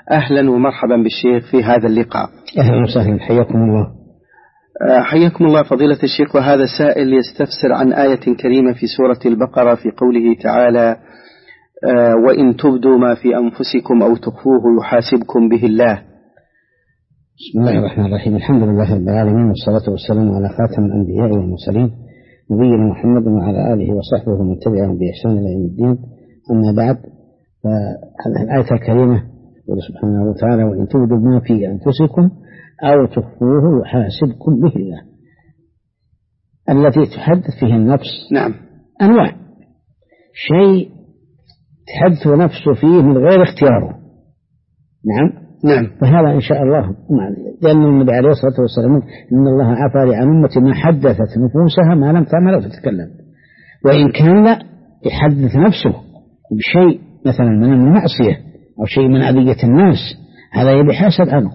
أهلا ومرحبا بالشيخ في هذا اللقاء. أهلا وسهلا، حياكم الله. حياكم الله فضيلة الشيخ. وهذا سائل يستفسر عن آية كريمة في سورة البقرة في قوله تعالى: وإن تبدوا ما في أنفسكم أو تخفوه يحاسبكم به الله. بسم الله الرحمن الرحيم، الحمد لله رب العالمين، والصلاة والسلام على خاتم الأنبياء والمرسلين نبينا محمد وعلى آله وصحبه ومن تبعهم بإحسان إلى يوم الدين. أما بعد، فهذه الآية الكريمة يقول سبحانه وتعالى: وإن تبدوا ما في أنفسكم أو تخفوه يحاسبكم به الله. التي تحدث فيه النفس نعم أنواع، شيء تحدث نفسه فيه من غير اختياره، نعم، فهذا إن شاء الله لأن النبي عليه الصلاة والسلام إن الله عفى عن أمتي ما حدثت نفوسها ما لم تعمل أو تتكلم. وإن كان لا يحدث نفسه بشيء مثلا من المعصية أو شيء من أذية الناس، هذا يبي حاسب عنه،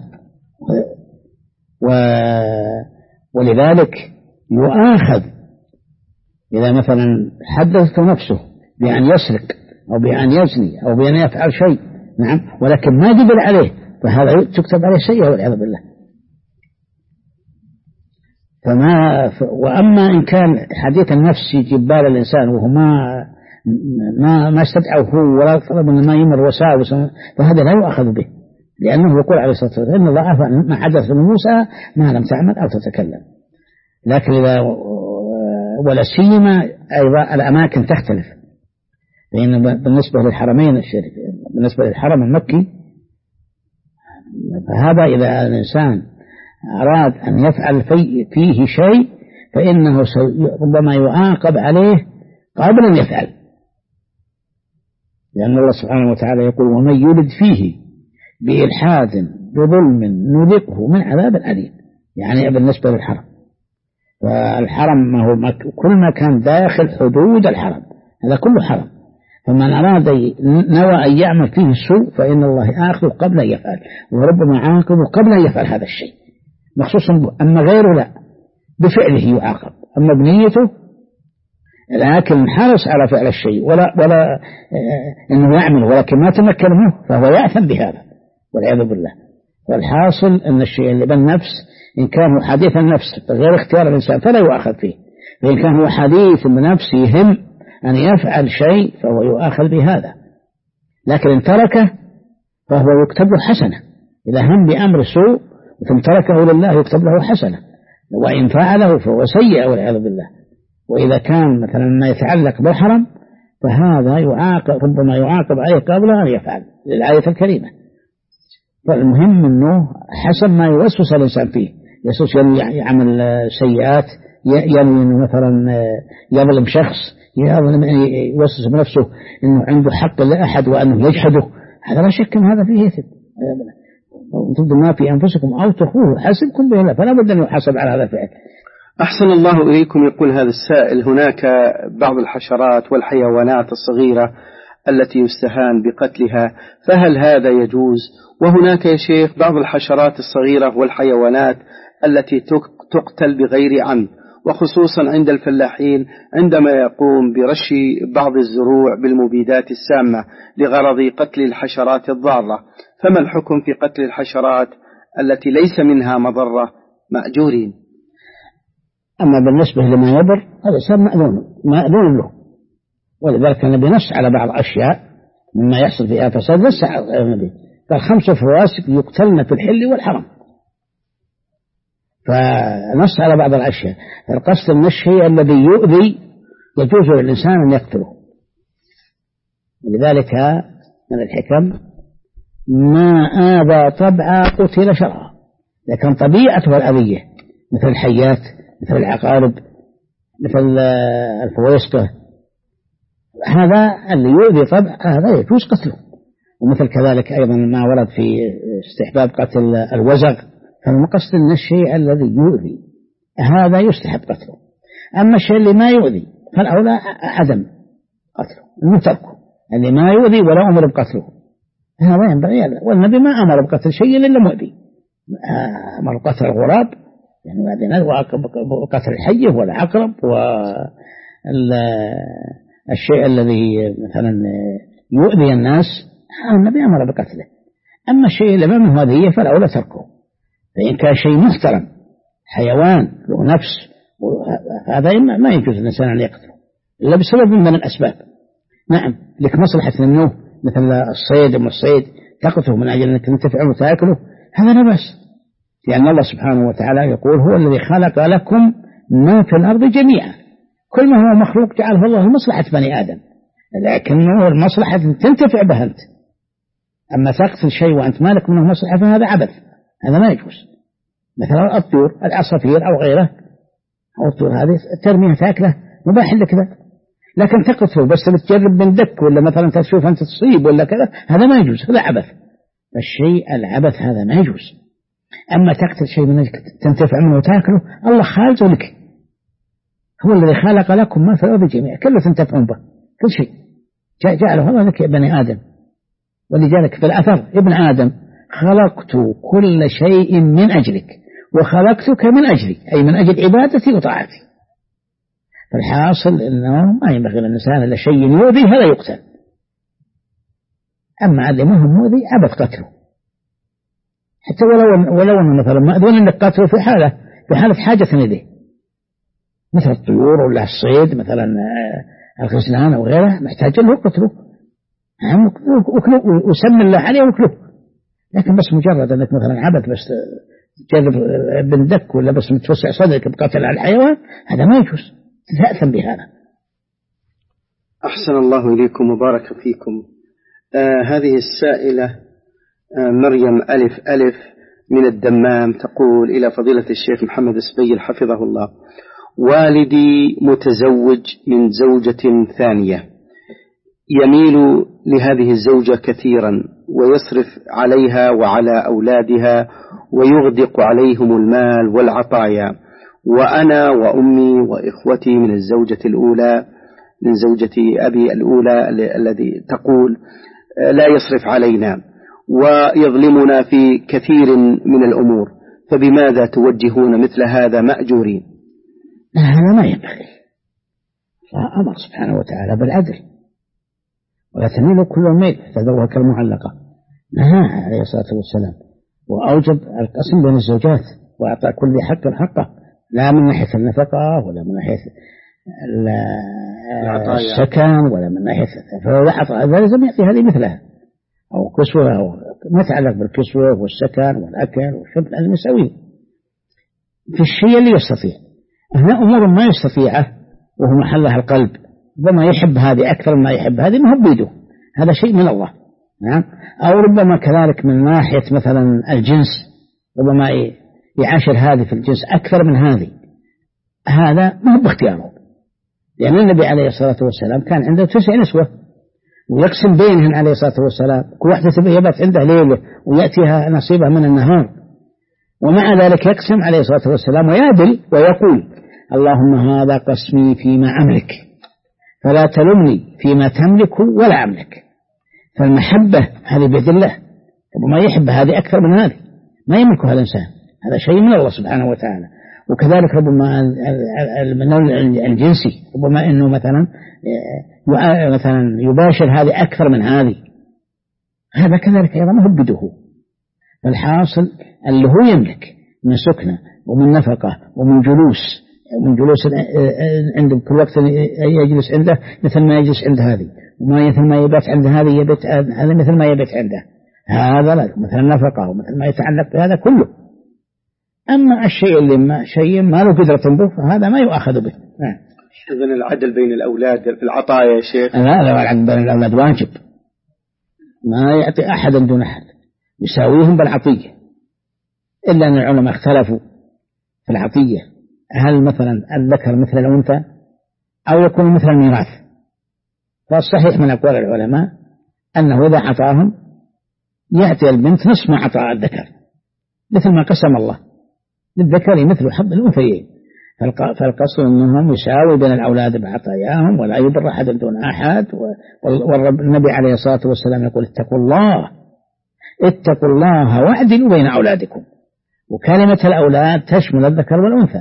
ولذلك يؤاخذ إذا مثلا حدثت نفسه بأن يسرق أو بأن يزني أو بأن يفعل شيء، نعم، ولكن ما قبل عليه، فهذا تكتب عليه سيئة والعياذ بالله. وأما إن كان حديث النفس يجيب بال الإنسان وهو ما استدعى هو ولا طلب أن ما يمر وساوس، فهذا لا يؤخذ به، لأنه يقول عليه الصلاة والسلام إن الله عفى ما حدث من موسى ما لم تعمل أو تتكلم. لكن إذا ولا سيما أيضا الأماكن تختلف، لأن بالنسبة للحرمين الشريفين، بالنسبة للحرم المكي، فهذا إذا الإنسان أراد أن يفعل فيه شيء فإنه ربما يعاقب عليه قبل أن يفعل، لأن الله سبحانه وتعالى يقول: ومن يرد فيه بإلحاد بظلم نذقه من عذاب أليم. يعني بالنسبة للحرم، فالحرم ما هو كل ما كان داخل حدود الحرم هذا كله حرم، فمن أراد نوى أن يعمل فيه السوء فإن الله يأخذه قبل أن يفعل، وربما يعاقبه قبل أن يفعل هذا الشيء مخصوصا به. أما غيره لا، بفعله يعاقب، أما بنيته لكن حرص على فعل الشيء ولا إنه يعمل ولكن ما تمكن منه فهو يأثم بهذا والعياذ بالله. والحاصل أن الشيء اللي بالنفس إن كان هو حديث النفس غير اختيار الإنسان فلا يؤاخذ فيه، وإن كان هو حديث بنفس يهم أن يفعل شيء فهو يؤاخذ بهذا. لكن إن تركه فهو يكتب له حسنة، إذا هم بأمر سوء ثم تركه لله يكتب له حسنة، وإن فعله فهو سيء والعياذ بالله. وإذا كان مثلا ما يتعلق بالحرم فهذا يعاقب، ربما يعاقب عليه قبل أن يفعل، للآية الكريمة. فالمهم أنه حسب ما يوسوس الإنسان فيه، يسوس يعمل سيئات، ينوي أنه مثلا يظلم شخص، يوسوس بنفسه أنه عنده حق لأحد وأنه يجحده، هذا لا شك أن هذا فيه إثم. تبدوا ما في أنفسكم أو تخفوه حاسبكم به الله، فلا بد أن يحاسب على هذا الفعل. أحسن الله إليكم. يقول هذا السائل: هناك بعض الحشرات والحيوانات الصغيرة التي يستهان بقتلها، فهل هذا يجوز؟ وهناك يا شيخ بعض الحشرات الصغيرة والحيوانات التي تقتل بغير عمد، وخصوصا عند الفلاحين عندما يقوم برش بعض الزروع بالمبيدات السامة لغرض قتل الحشرات الضارة، فما الحكم في قتل الحشرات التي ليس منها مضرة مأجورين؟ أما بالنسبة لما يضر هذا صار مأذون له، ولذلك النبي نص على بعض الأشياء مما يحصل فيها فساد، نص على النبي قال 5 فواسق يقتلن في الحل والحرم، فنص على بعض الأشياء. القصد من الشيء الذي يؤذي يجوز للإنسان أن يقتله، ولذلك من الحكم ما آذى طبعا قتل شرعا، لكن طبيعته الأذية مثل الحيات، مثل العقارب، مثل الفويسقة، هذا اللي يؤذي طبعا هذا يجوز قتله. ومثل كذلك أيضا ما ورد في استحباب قتل الوزغ، فالمقصد من الشيء الذي يؤذي هذا يستحب قتله. أما الشيء اللي ما يؤذي فالأولى عدم قتله، المتركه اللي ما يؤذي ولا أمر بقتله، هذا ينبغي. والنبي ما أمر بقتل شيء إلا مؤذي، أمر قتل الغراب يعني بعدين وقتل الحية والعقرب والشيء الذي مثلا يؤذي الناس، النبي أمر بقتله. أما الشيء اللي ما منه أذية فالأولى تركه. فإن كان شيء محترم حيوان له نفس هذا ما يجوز الإنسان أن يقتله إلا بسبب من الأسباب. نعم لك مصلحة منه مثل الصيد والصيد تقتله من أجل أنك تنتفع وتأكله، هذا لا بأس، لأن الله سبحانه وتعالى يقول هو الذي خلق لكم ما في الأرض جميعا، كل ما هو مخلوق جعله الله لمصلحة بني آدم، لكنه المصلحة تنتفع به أنت. أما تقتل شيء وأنت مالك منه مصلحة فهذا عبث، هذا ما يجوز. مثلا الطيور العصافير أو غيره أو الطيور هذه ترميها تأكله مباح لك كذا، لكن تقتله بس بتجرب من دك ولا مثلا تشوف أنت تصيب ولا كذا هذا ما يجوز، هذا عبث. الشيء العبث هذا ما يجوز. أما تقتل شيء من أجل تنتفع منه وتأكله الله خالقه لك، هو الذي خلق لكم ما في الأرض جميعا كله تنتفعون به كل شيء جعله الله لك يا بني آدم. ولذلك في الأثر ابن آدم خلقت كل شيء من أجلك وخلقتك من أجلي، أي من أجل عبادتي وطاعتي. فالحاصل أنه ما ينبغي للإنسان إلا شيء يؤذي هذا يقتل، أما اللي ما هو مؤذي عبث قتله، حتى ولو أنه مثلا مأذون أنك قتله في حالة حاجة إليه مثل الطيور ولا الصيد مثلا الغزلان أو غيره محتاج له قتله، وكله وسمي الله عليه وكله. لكن بس مجرد أنك مثلا عبث بس تجرب بندك ولا بس متوسع صدرك بقتل على الحيوان هذا ما يجوز، تتأثم بهذا. أحسن الله إليكم وبارك فيكم. هذه السائلة مريم ألف من الدمام تقول إلى فضيلة الشيخ محمد السبيل حفظه الله: والدي متزوج من زوجة ثانية، يميل لهذه الزوجة كثيرا ويصرف عليها وعلى أولادها ويغدق عليهم المال والعطايا، وأنا وأمي وإخوتي من الزوجة الأولى من زوجة أبي الأولى الذي تقول لا يصرف علينا ويظلمنا في كثير من الأمور، فبماذا توجهون مثل هذا مأجورين؟ هذا ما ينبغي، فأمر سبحانه وتعالى بالعدل ولا تميلوا كل الميل تذروها كالمعلقة، نهى عليه الصلاة والسلام وأوجب القسم بين الزوجات وأعطى كل حق حقه، لا من ناحية النفقة ولا من ناحية السكن ولا من ناحية، فلو أعطى هذا لازم يعطي هذه مثلها أو كسوة أو ما يتعلق بالكسوة والسكن والأكل والشرب لازم يسويه في الشيء اللي يستطيع. هنا أمور ما يستطيعه وهو محلها القلب، ربما يحب هذه أكثر ما يحب هذه ما هو بيده، هذا شيء من الله، نعم. أو ربما كذلك من ناحية مثلا الجنس، ربما يعاشر هذه في الجنس أكثر من هذه، هذا ما هو باختياره، لأن النبي عليه الصلاة والسلام كان عنده 9 نسوة ويقسم بينهن عليه الصلاة والسلام، كل واحدة يبات عنده ليلة ويأتيها نصيبها من النهار، ومع ذلك يقسم عليه الصلاة والسلام ويعدل ويقول: اللهم هذا قسمي فيما أملك فلا تلمني فيما تملك ولا أملك. فالمحبة هذه بيد الله، وما يحب هذه أكثر من هذه ما يملكها الإنسان، هذا شيء من الله سبحانه وتعالى. وكذلك ربما النوع الجنسي، ربما أنه مثلا يباشر هذه أكثر من هذه، هذا كذلك أيضا ما هو بده. فالحاصل اللي هو يملك من سكنة ومن نفقة ومن جلوس عنده كل وقت يجلس عنده مثل ما يجلس عند هذه، وما مثل ما يبات عند هذه يبت هذا مثل ما يبت عنده، هذا لا مثل النفقة ومثل ما يتعلق بهذا كله. أما الشيء اللي شيء ما له قدرة به فهذا ما يؤخذ به. إذن العدل بين الأولاد في العطايا يا شيخ؟ لا العدل بين الأولاد واجب، ما يعطي أحدا دون أحد، يساويهم بالعطية، إلا أن العلماء اختلفوا في العطية، هل مثلا الذكر مثل الأنثى أو يكون مثل الميراث؟ فالصحيح من أقوال العلماء أنه إذا عطاهم يأتي البنت نصف ما عطاء الذكر، مثل ما قسم الله للذكر مثل حظ الأنثيين. فالقصد أنهم يساوي بين الأولاد بعطاياهم ولا يبر أحد دون أحد. والنبي عليه الصلاة والسلام يقول: اتقوا الله واعدلوا بين أولادكم. وكلمة الأولاد تشمل الذكر والأنثى،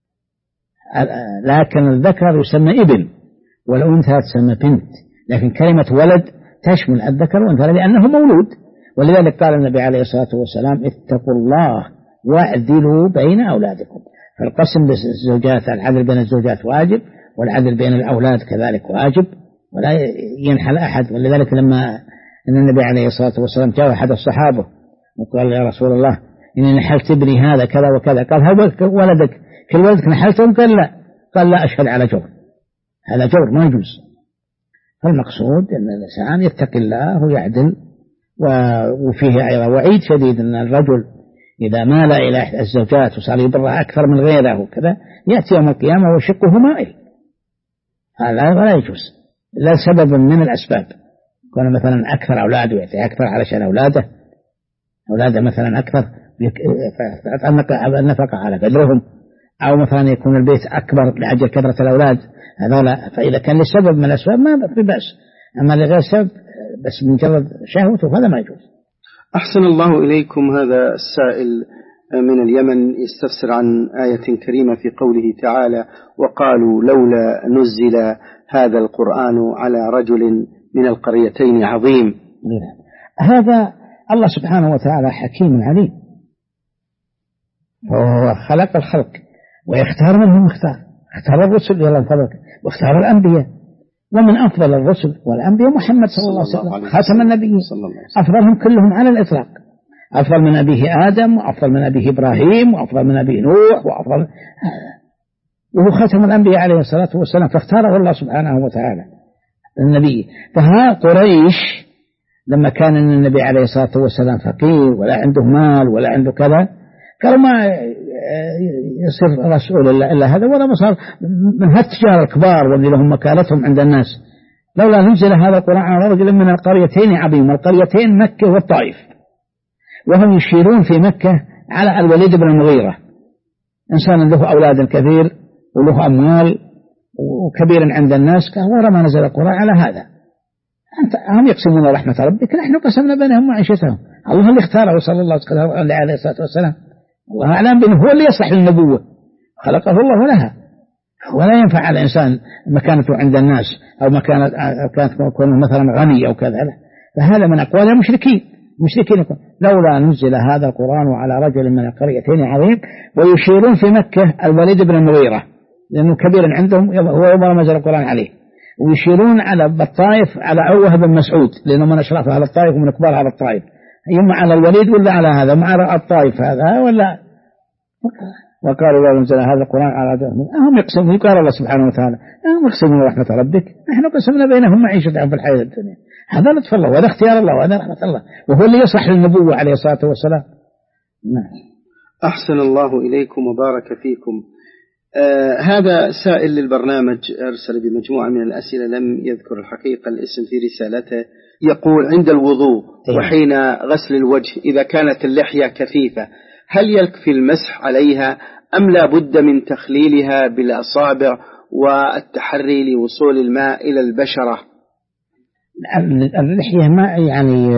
لكن الذكر يسمى ابن والأنثى تسمى بنت، لكن كلمة ولد تشمل الذكر والأنثى لأنه مولود، ولذلك قال النبي عليه الصلاة والسلام اتقوا الله واعدلوا بين أولادكم. فالقسم بالزوجات، العدل بين الزوجات واجب، والعدل بين الأولاد كذلك واجب، ولا ينحل أحد. ولذلك لما أن النبي عليه الصلاة والسلام جاء أحد الصحابة وقال يا رسول الله إني نحلت ابني هذا كذا وكذا، قال هل ولدك كل ولدك نحلتهم؟ قال لا. قال لا أشهد على جور، هذا جور ما يجوز. فالمقصود أن الإنسان يتقي الله ويعدل. وفيه أيضا وعيد شديد أن الرجل إذا مال إلى إحدى الزوجات وصار يبرها أكثر من غيره وكذا يأتي يوم القيامة وشقه مائل، هذا لا يجوز، لا سبب من الأسباب. كون مثلا أكثر أولاده يأتي أكثر علشان أولاده مثلا أكثر النفقة على قدرهم، أو مثلا يكون البيت أكبر لأجل كثرة الأولاد، هذا لا. فإذا كان لسبب من الأسباب ما في بأس، أما لغير سبب بس مجرد شهوته فهذا ما يجوز. أحسن الله إليكم. هذا السائل من اليمن يستفسر عن آية كريمة في قوله تعالى وقالوا لولا نزل هذا القرآن على رجل من القريتين عظيم. هذا الله سبحانه وتعالى حكيم عليم، وهو خلق الخلق ويختار منهم اختار الرسل إلى الفضل واختار الأنبياء، ومن أفضل الرسل والأنبياء محمد صلى الله عليه وسلم خاتم النبيين، أفضلهم كلهم على الإطلاق، أفضل من أبيه آدم، وأفضل من أبيه إبراهيم، وأفضل من أبيه نوح، وهو خاتم الأنبياء عليه الصلاة والسلام، فاختاره الله سبحانه وتعالى النبي. فها قريش لما كان النبي عليه الصلاة والسلام فقير ولا عنده مال ولا عنده كذا، قالوا ما يصير رسول إلا هذا، ولا ما صار من هالتجار الكبار واللي لهم مكانتهم عند الناس. لولا نزل هذا القرآن على رجل من القريتين عظيم، القريتين مكة والطائف، وهم يشيرون في مكة على الوليد بن المغيرة، إنسان له أولاد كثير وله أموال وكبير عند الناس، قال ما نزل القرآن على هذا. هم يقسمون رحمة ربك، نحن قسمنا بينهم معيشتهم. الله اللي اختاره صلى الله عليه الصلاة والسلام، الله أعلم بأنه هو اللي يصلح للنبوة، خلقه الله لها، ولا ينفع على الإنسان مكانته عند الناس أو كانت يكون مثلا غني أو كذا، فهذا من أقوال المشركين لولا نزل هذا القرآن على رجل من القريتين عظيم. ويشيرون في مكة الوليد بن المغيرة لأنه كبير عندهم، هو يوم نزل القرآن عليه. ويشيرون على الطائف على عوه بن مسعود لأنه من أشراف على الطائف ومن كبار على الطائف، يما على الوليد ولا على هذا مع الطائف هذا ولا. وقالوا لو نزل هذا القرآن على رجل هم يقسمون، قال الله سبحانه وتعالى هم يقسمون رحمة ربك، نحن قسمنا بينهم معيشتهم في الحياة الدنيا. هذا لطف الله وهذا اختيار الله وهذا رحمة الله، وهو اللي يصلح للنبوة عليه الصلاة والسلام. أحسن الله إليكم وبارك فيكم. هذا سائل للبرنامج أرسل بمجموعة من الأسئلة، لم يذكر الحقيقة الاسم في رسالته. يقول عند الوضوء وحين غسل الوجه إذا كانت اللحية كثيفة هل يكفي المسح عليها أم لا بد من تخليلها بالأصابع والتحري لوصول الماء إلى البشرة؟ اللحية ما يعني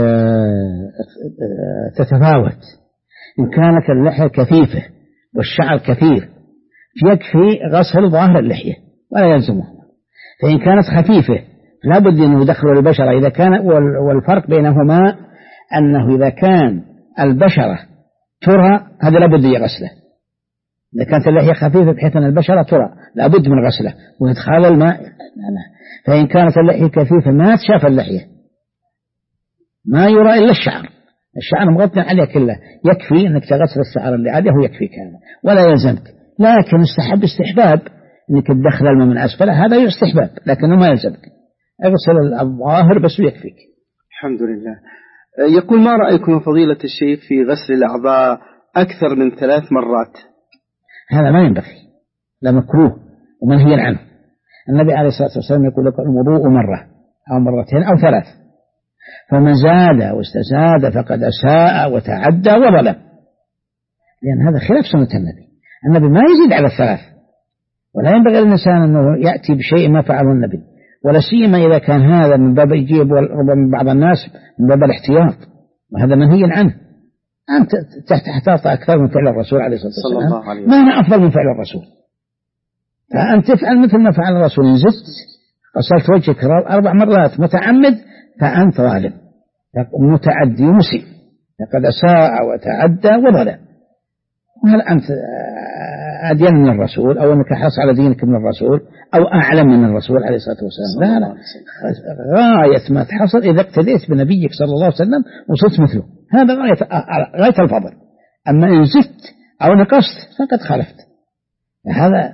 تتفاوت، إن كانت اللحية كثيفة والشعر كثير يكفي غسل ظاهر اللحية ولا يلزمه، فإن كانت خفيفة لا بد أنه يدخل البشرة إذا كان. والفرق بينهما أنه إذا كان البشرة ترى هذا لا بد يغسله، إذا كانت اللحية خفيفة بحيث أن البشرة ترى لا بد من غسله وإدخال الماء. فإن كانت اللحية كثيفة ما تشاف اللحية ما يرى إلا الشعر مغطى عليه كله، يكفي أنك تغسل الشعر اللي عليه ويكفيك هذا ولا يلزمك. لكن استحباب أنك تدخل الماء من أسفله، هذا يستحباب لكنه ما يلزمك، اغسل الظاهر بس ويكفيك. الحمد لله. يقول ما رأيكم فضيلة الشيخ في غسل الأعضاء أكثر من 3 مرات؟ هذا ما ينبغي، لا مكروه ومنهي عنه. النبي عليه الصلاة والسلام يقول لك الوضوء مرة أو مرتين أو 3، فمن زاد واستزاد فقد أساء وتعدى وظلم، لأن هذا خلاف سنة النبي ما يزيد على 3، ولا ينبغي للإنسان أنه يأتي بشيء ما فعله النبي، ولا سيما إذا كان هذا من باب يجيب ربما بعض الناس من باب الاحتياط، وهذا منهي عنه. أنت تحتاط أكثر من فعل الرسول عليه الصلاة والسلام، ما أنا أفضل من فعل الرسول، فأنت تفعل مثل ما فعل الرسول، إن زدت غسلت وجهك 4 مرات متعمد فأنت ظالم، متعدي مسيء، لقد أساء وتعدى وظلم. وهل أنت أدين من الرسول أو أنك حرص على دينك من الرسول أو أعلم من الرسول عليه الصلاة والسلام؟ لا، غاية ما تحصل إذا اقتديت بنبيك صلى الله عليه وسلم وصرت مثله، هذا غاية الفضل. أما إن زدت أو نقصت فقد خالفت. هذا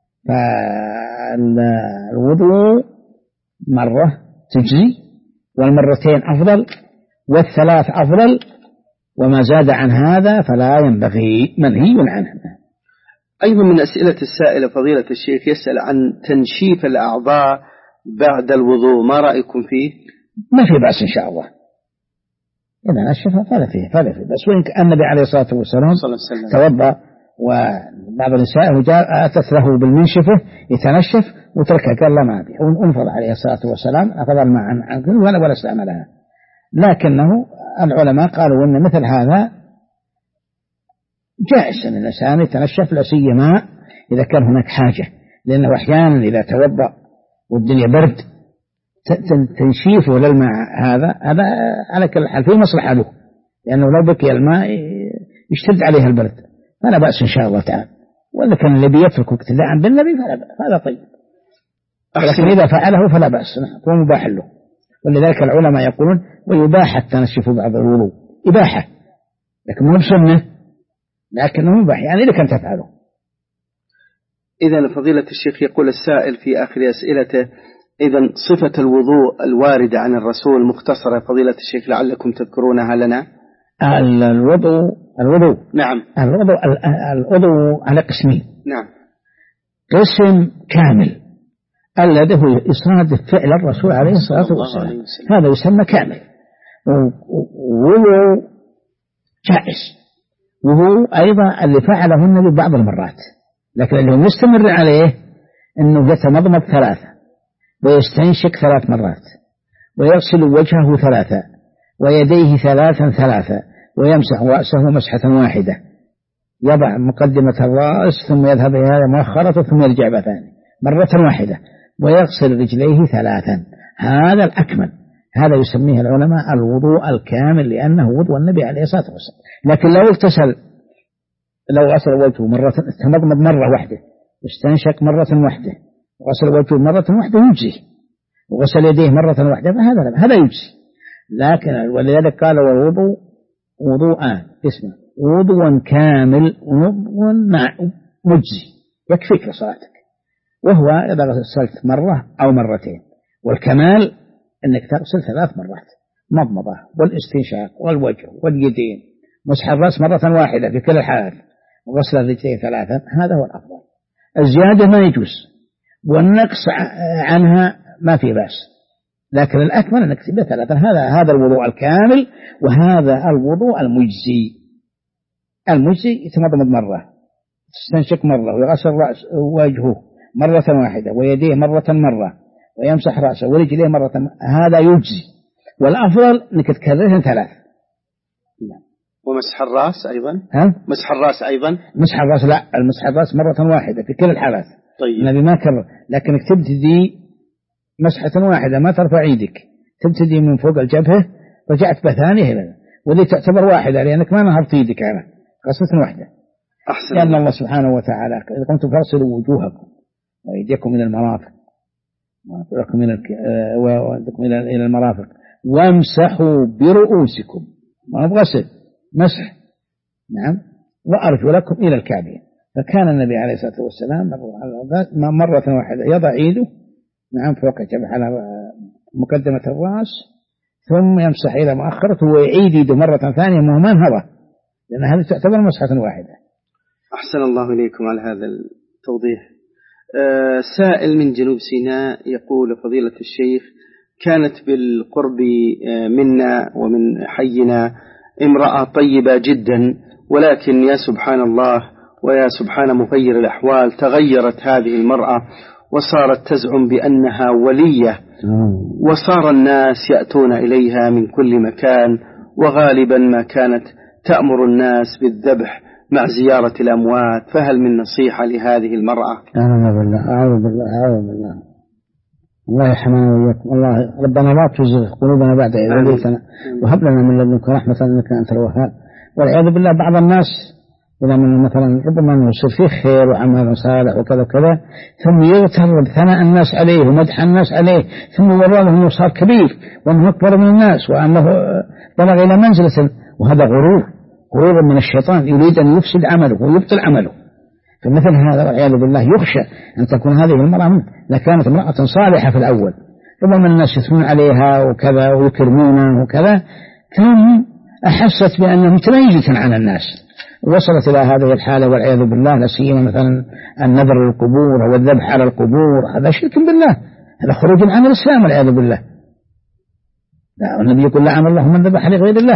فالوضوء مرة تجزي، والمرتين أفضل، والثلاث أفضل، وما زاد عن هذا فلا ينبغي، منهي عنه. أيضا من أسئلة السائلة فضيلة الشيخ يسأل عن تنشيف الأعضاء بعد الوضوء، ما رأيكم فيه؟ ما في بأس إن شاء الله، إذا نشفها فلا فيه بس. وإن النبي عليه الصلاة والسلام توضأ وبعض النساء أتت له بالمنشفة يتنشف وتركها، قال لا ما أبي، وانفض عليه الصلاة والسلام أفضل ما عن ولا استعملها. لكنه العلماء قالوا أن مثل هذا جائز أن الإنسان يتنشف، لا سيما إذا كان هناك حاجة، لأنه أحيانا إذا توضأ والدنيا برد تنشيفه للماء هذا على كل حال فيه مصلحة له، لأنه لو بقي الماء يشتد عليه البرد، فلا بأس إن شاء الله تعالى. وإذا كان الذي يترك اقتداء بالنبي فهذا طيب، لكن إذا فعله فلا بأس، هو مباح له. ولذلك العلماء يقولون ويباح التنشف بعد الوضوء، إباحة، لكن مو بسنة، لكنه مباح يعني لك أن تفعله. إذن فضيلة الشيخ يقول السائل في آخر أسئلته: إذن صفة الوضوء الواردة عن الرسول مختصرة فضيلة الشيخ لعلكم تذكرونها لنا. الوضوء نعم، الوضوء على قسمين. نعم، قسم كامل الذي هو إصادة فعل الرسول عليه الصلاة والسلام، هذا يسمى كامل، وهو جائز، وهو أيضا اللي فعله النبي بعض المرات، لكن اللي مستمر عليه أنه يتمضمض 3 ويستنشق 3 مرات ويغسل وجهه 3 ويديه 3 ويمسح رأسه مسحة واحدة، يضع مقدمة الرأس ثم يذهب إلى مؤخرته ثم يرجع بثاني مرة واحدة، ويغسل رجليه 3. هذا الأكمل، هذا يسميه العلماء الوضوء الكامل، لأنه وضوء النبي عليه الصلاة والسلام. لكن لو غسل وجهه مرة، تمضمض مرة واحدة، استنشق مرة واحدة، وغسل وجهه مرة واحدة يجزي، وغسل يديه مرة واحدة هذا يجزي. لكن ولذلك قال والوضوء وضوءان، اسمه وضوء كامل ووضوء مجزي يكفيك لصلاتك، وهو إذا غسلت مرة أو مرتين، والكمال أنك تغسل 3 مرات، مضمضة والاستنشاق والوجه واليدين، مسح الرأس مرة واحدة في كل الحالات، وغسل الرجلين 3، هذا هو الأفضل. الزيادة ما يجوز، والنقص عنها ما في بأس، لكن الأكمل أنك تبدأ 3. هذا الوضوء الكامل، وهذا الوضوء المجزي يتمضمض مرة، تستنشق مرة، ويغسل رأس وجهه مرة واحدة، ويديه مرة، ويمسح رأسه ورجليه مرة، هذا يجزي. والأفضل أنك تكررها 3. ومسح الرأس أيضا؟ مسح الرأس لا، المسح الرأس مرة واحدة في كل الحالات. طيب. النبي ما كرر، لكنك تبتدي مسحة واحدة، ما ترفع يدك، تبتدي من فوق الجبهة رجعت بثانية هنا، واللي تعتبر واحدة لأنك ما نهضت يدك على غسلة واحدة. أحسن. لأن الله سبحانه وتعالى إذا كنتم فاغسلوا وجوهكم وأيديكم من المرافق وأيديكم إلى المرافق وامسحوا برؤوسكم، ما بغسل، مسح، نعم، وأرجلكم إلى الكعبين. فكان النبي عليه الصلاة والسلام مرة واحدة يضع يده، نعم، فوق الجبهة على مقدمة الرأس، ثم يمسح إلى مؤخرته ويعيد يده مرة ثانية مهما هذا، لأن هذه تعتبر مسحة واحدة. أحسن الله إليكم على هذا التوضيح. سائل من جنوب سيناء يقول فضيلة الشيخ: كانت بالقرب منا ومن حينا امرأة طيبة جدا، ولكن يا سبحان الله ويا سبحان مغير الأحوال تغيرت هذه المرأة وصارت تزعم بأنها ولية، وصار الناس يأتون إليها من كل مكان، وغالبا ما كانت تأمر الناس بالذبح مع زيارة الأموات، فهل من نصيحة لهذه المرأة؟ أعوذ بالله الله يرحمنا وإياكم. الله ربنا لا تزغ قلوبنا بعد إذ هديتنا وهب لنا من لدنك رحمة إنك أنت الوهاب. والعياذ بالله بعض الناس إذا من مثلا ربما أنه يصير فيه خير وعمل صالح وكذا وكذا ثم يغتر بثناء الناس عليه ومدح الناس عليه ثم والله أنه صار كبير وأنه أكبر من الناس وأنه بلغ إلى منزلة، وهذا غرور من الشيطان يريد أن يفسد عمله ويبطل عمله. فمثل هذا والعياذ بالله يخشى أن تكون هذه المرأة منه. لكانت امرأة صالحة في الأول ربما الناس يثنون عليها وكذا ويكرمونها وكذا ثم أحست بأنها متميزة عن الناس وصلت إلى هذه الحالة والعياذ بالله. لا سيما مثلا النذر للقبور أو الذبح على القبور، هذا شرك بالله، هذا خروج عن الإسلام والعياذ بالله. لا، والنبي يقول لعن الله من ذبح لغير الله،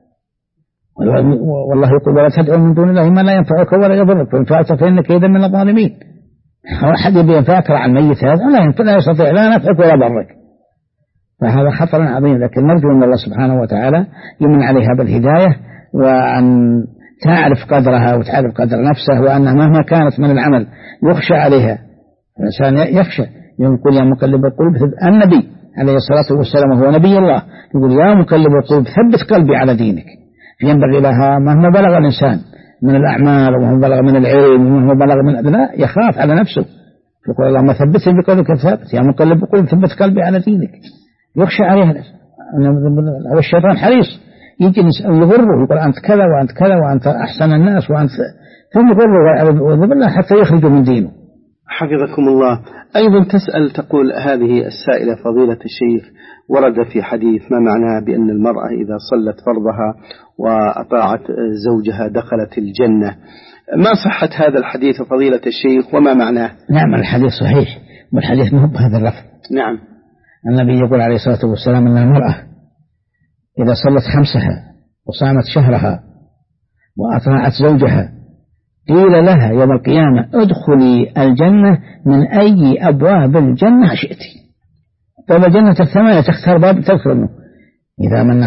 والله يقول ولا تدعو من دون الله ما لا ينفعك ولا يضرك فإن فعلت فإنك إذا من الظالمين. أحد يبي ينفعك عن ميت هذا لا يستطيع لا نفعك ولا ضرك، فهذا خطر عظيم. لكن نرجو أن الله سبحانه وتعالى يمن عليها بالهداية وأن تعرف قدرها وتعرف قدر نفسه، وأنها مهما كانت من العمل يخشى عليها. الإنسان يخشى يقول يا مقلب القلوب. النبي عليه الصلاة والسلام وهو نبي الله يقول يا مقلب القلوب ثبت قلبي على دينك. فينبغي لها مهما بلغ الإنسان من الأعمال ومهما بلغ من العلم ومهما بلغ من لا يخاف على نفسه، يقول اللهم ثبتني بقولك الثابت يا مقلب القلوب ثبت قلبي على دينك. يخشى عليها الشيطان حريص يجي يغره يقول أنت كذا وأنت كذا وأنت أحسن الناس وأنت ثم يغره بالله حتى يخرج من دينه. حفظكم الله. أيضا تسأل تقول هذه السائلة فضيلة الشيخ ورد في حديث ما معناه بأن المرأة إذا صلت فرضها وأطاعت زوجها دخلت الجنة، ما صحة هذا الحديث فضيلة الشيخ وما معناه؟ نعم الحديث صحيح والحديث مهم بهذا اللفظ. نعم النبي يقول عليه الصلاة والسلام أن المرأة إذا صلت خمسها وصامت شهرها وأطاعت زوجها قيل لها يوم القيامة ادخلي الجنة من أي أبواب الجنة شئت. طب الجنة 8 تختار باب تدخل منه. إذا من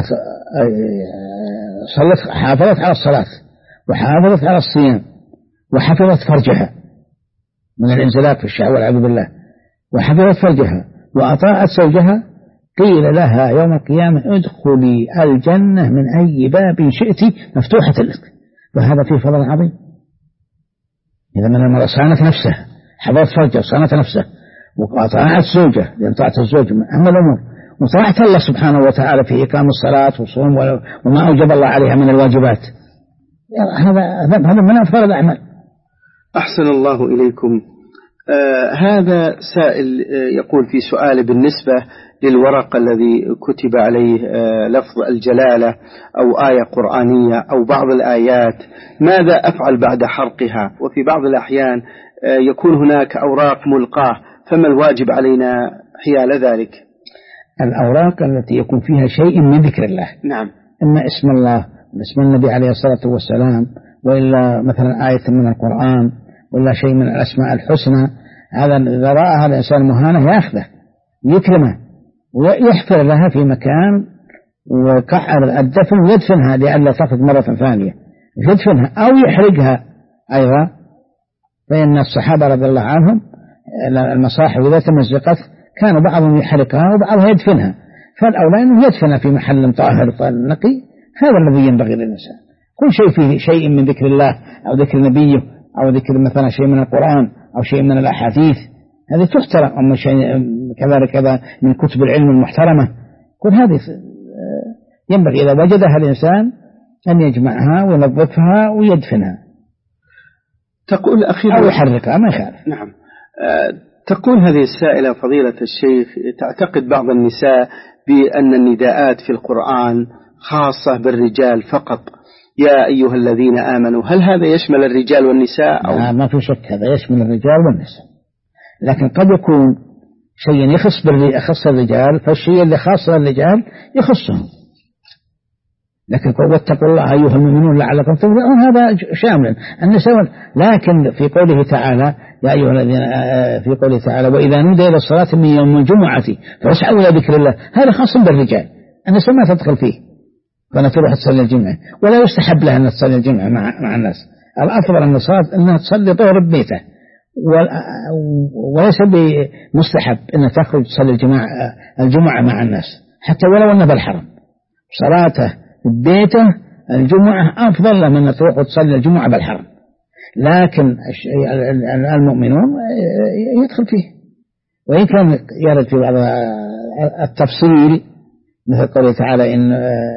صلت حافظت على الصلاة وحافظت على الصيام وحفظت فرجها من الانزلاق في الشهوة والعياذ بالله وحفظت فرجها وأطاعت زوجها قيل لها يوم القيامة ادخلي الجنة من أي باب شئت مفتوحة لك. وهذا فيه فضل عظيم. إذا من المرأة صانت نفسها حفظت فرجها وصانت نفسها وطاعت زوجها لأن طاعت الزوج من أهم الأمور وطاعت الله سبحانه وتعالى في إقام الصلاة والصوم وما أوجب الله عليها من الواجبات، هذا من أفضل الأعمال. أحسن الله إليكم. هذا سائل يقول في سؤال بالنسبة للورق الذي كتب عليه لفظ الجلالة أو آية قرآنية أو بعض الآيات ماذا أفعل بعد حرقها؟ وفي بعض الأحيان يكون هناك أوراق ملقاة فما الواجب علينا حيال ذلك؟ الأوراق التي يكون فيها شيء من ذكر الله، نعم، إما اسم الله اسم النبي عليه الصلاة والسلام وإلا مثلا آية من القرآن ولا شيء من الأسماء الحسنى، هذا إذا رأى هذا الإنسان مهانة يأخذه ويكرمه ويحفر لها في مكان وكحر الدفن ويدفنها لئلا تأخذ مرة ثانية، يدفنها أو يحرقها أيضا. فإن الصحابة رضي الله عنهم المصاحف إذا تمزقت كان بعضهم يحرقها وبعضهم يدفنها، فالأولى أنه يدفنها في محل طاهر نقي. هذا الذي ينبغي للإنسان. كل شيء فيه شيء من ذكر الله أو ذكر نبيه أو ذكر مثلا شيء من القرآن أو شيء من الأحاديث هذه تحترم، أما شيء كذلك كذا من كتب العلم المحترمة كل هذه ينبغي إذا وجدها الإنسان أن يجمعها وينظفها ويدفنها. تقول أخيرا أو يحركها ما يخالف. نعم. تقول هذه السائلة فضيلة الشيخ تعتقد بعض النساء بأن النداءات في القرآن خاصة بالرجال فقط، يا أيها الذين آمنوا، هل هذا يشمل الرجال والنساء أو؟ ما في شك هذا يشمل الرجال والنساء، لكن قد يكون شيء يخص الرجال فالشيء اللي خاص الرجال يخصهم، لكن واتقوا الله أيها المؤمنون لعلكم تفلحون هذا شامل النساء. لكن في قوله تعالى يا أيها الذين في قوله تعالى وإذا نودي إلى الصلاة من يوم الجمعة فاسعوا إلى ذكر الله، هذا خاص بالرجال، النساء ما تدخل فيه، فأنا تروح تصلي الجمعة ولا يستحب لها أن تصلي الجمعة مع الناس. الأفضل أنها تصلي ظهر ببيته وليس بمستحب أن تخرج تصلي الجمعة مع الناس حتى ولو أنه بالحرم. صلاته في بيته الجمعة أفضل له من أن تروح وتصلي الجمعة بالحرم، لكن المؤمنون يدخل فيه، وإن كان يرد في بعض التفصيل مثل قوله تعالى إن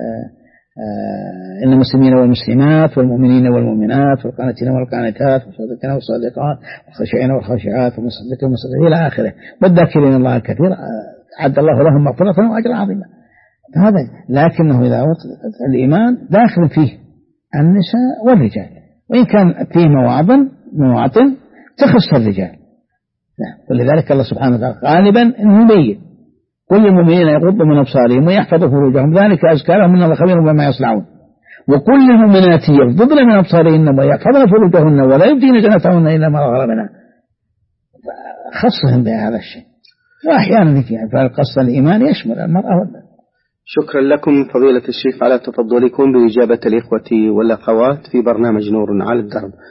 المسلمين والمسلمات والمؤمنين والمؤمنات والقانتين والقانتات والصادقين والصادقات والخاشعين والخاشعات والمصدقين والمصدقين إلى آخره والذاكرين الله الكثير أعد الله لهم مغفرة وأجرا عظيما. هذا لكنه إذا الإيمان داخل فيه النساء والرجال، وإن كان فيه مواطن تخص الرجال، ولذلك الله سبحانه وتعالى غالبا إنه يبين كل المؤمنين يغضوا من أبصارهم ويحفظوا فروجهم ذلك أزكى لهم من الله خبير بما يصنعون، وكل المؤمنات يغضضن من أبصارهن ويحفظن فروجهن ولا يبدين زينتهن إلا ما ظهر منها، خصهم بهذا الشيء. وأحيانا فالقصد الإيمان يشمل المرأة والرجل. شكرا لكم فضيلة الشيخ على تفضلكم بإجابة الإخوة والأخوات في برنامج نور على الدرب.